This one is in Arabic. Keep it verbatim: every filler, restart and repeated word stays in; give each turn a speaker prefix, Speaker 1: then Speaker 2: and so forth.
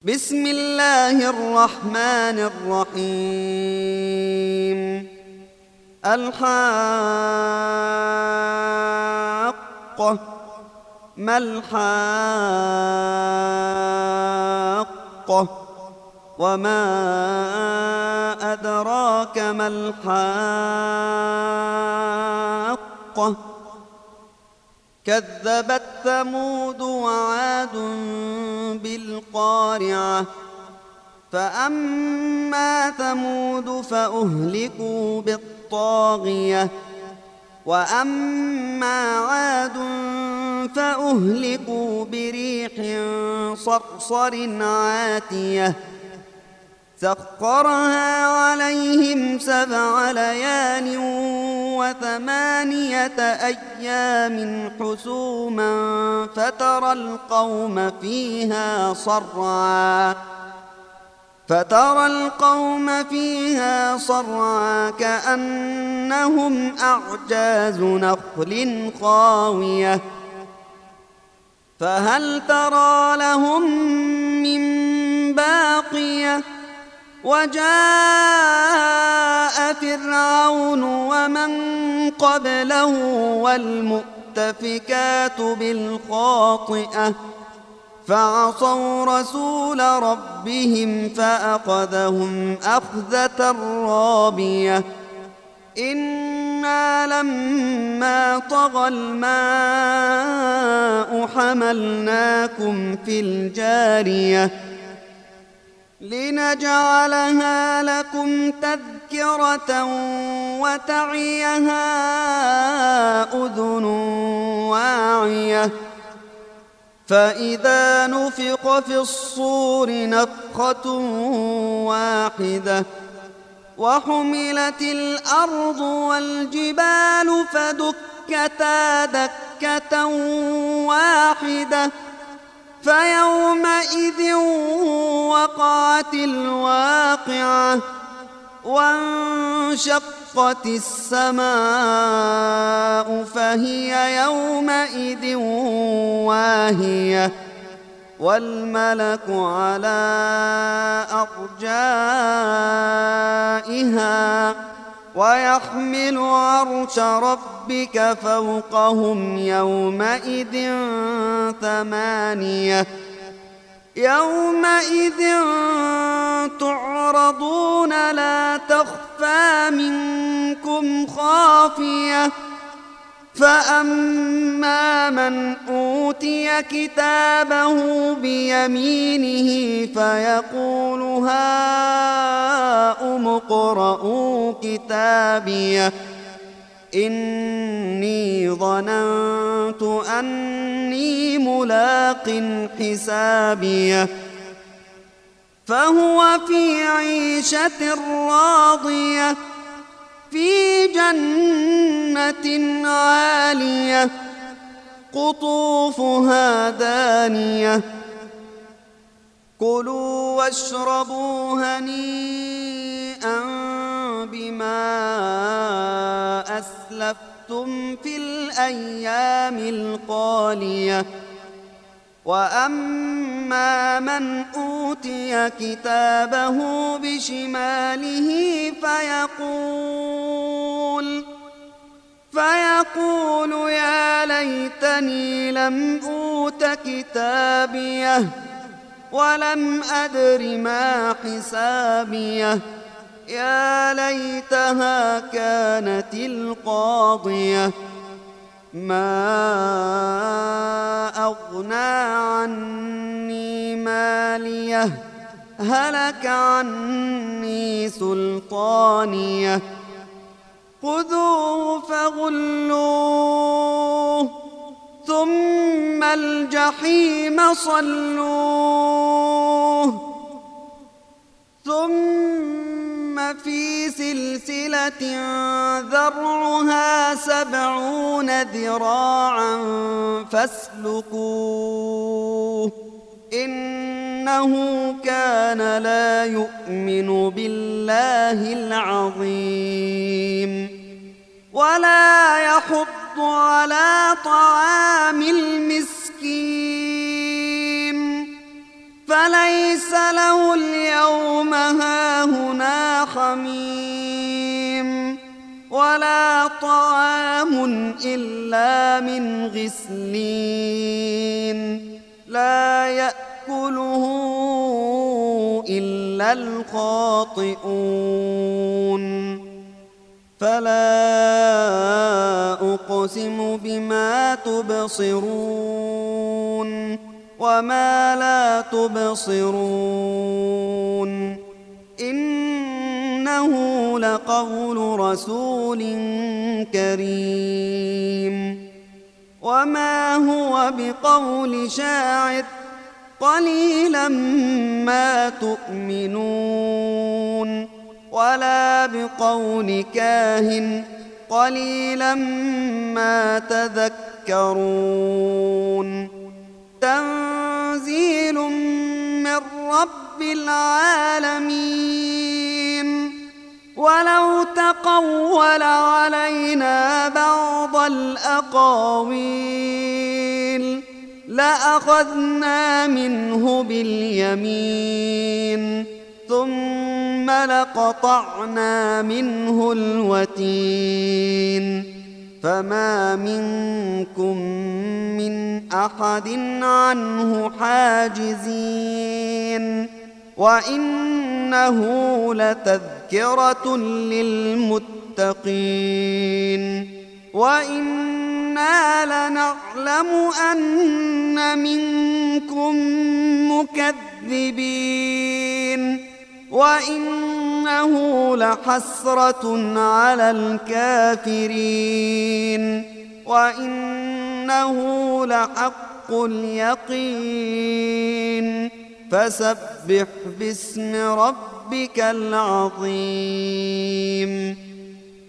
Speaker 1: بسم الله الرحمن الرحيم. الحاقة. ما الحاقة وما أدراك ما الحاقة. كذبت ثمود وعاد بالقارعة. فأما ثمود فأهلكوا بالطاغية وأما عاد فأهلكوا بريح صرصر عاتية سخرها عليهم سبع ليال وثمانية أيام حسوما فترى القوم فيها صرعا فترى القوم فيها صرعا كأنهم أعجاز نخل خاوية فهل ترى لهم من باقية. وجاء فرعون ومن قبله والمؤتفكات بالخاطئة فعصوا رسول ربهم فأخذهم أخذة رابية. إنا لما طغى الماء حملناكم في الجارية لنجعلها لكم تذكرة وتعيها أذن واعية. فإذا نفخ في الصور نفخة واحدة وحملت الأرض والجبال فدكتا دكة واحدة فيومئذ وقعت الواقعة وانشقت السماء فهي يومئذ واهية والملك على أرجائها ويحمل عرش ربك فوقهم يومئذ ثمانية. يومئذ تعرضون لا تخفى منكم خافية. فأما من أوتي كتابه بيمينه فيقول هاؤم اقرءوا كتابيه إني ظننت أني ملاق حسابيه. فهو في عيشة راضية في جنة عالية قطوفها دانية. كلوا واشربوا هنيئا بما أسلفتم في الأيام الخالية. وأما من أوتي كتابه بشماله فيقول فيقول يا ليتني لم أوت كتابيه ولم أدر ما حسابيه يا ليتها كانت القاضية ما أغنى عني ماليه هلك عني سلطانيه. خذوه فغلوه ثم الجحيم صلوه ثم في سلسلة ذرعها سبعون ذراعا فاسلكوه إنه كان لا يؤمن بالله العظيم ولا يحض على طعام المسكين فليس له اليوم هاهنا حميم ولا طعام إلا من غسلين لا يأكله إلا الخاطئون فلا أقسم بما تبصرون وما لا تبصرون إنه لقول رسول كريم وما هو بقول شاعر قليلا ما تؤمنون ولا بقول كاهن قليلا ما تذكرون تنزيل من رب العالمين ولو تقول علينا بعض الأقاويل لأخذنا منه باليمين ثم لقطعنا منه الوتين فما منكم من أحد عنه حاجزين وإنه لتذكرة للمتقين وإنا لنعلم أن منكم مكذبين وإنه لحسرة على الكافرين وإنه لحق اليقين فسبح باسم ربك العظيم.